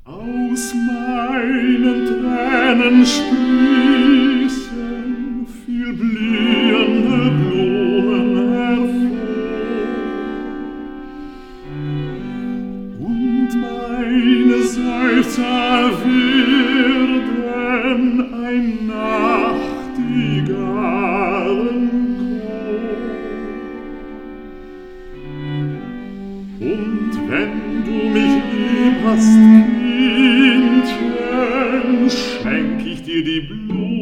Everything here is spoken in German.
Aus meinen Tränen sprießen viel blühende Blumen hervor, und meine Seufzer werden ein Nachtigallenchor. Und wenn du mich lieb hast, Kindchen, schenk ich dir die Blumen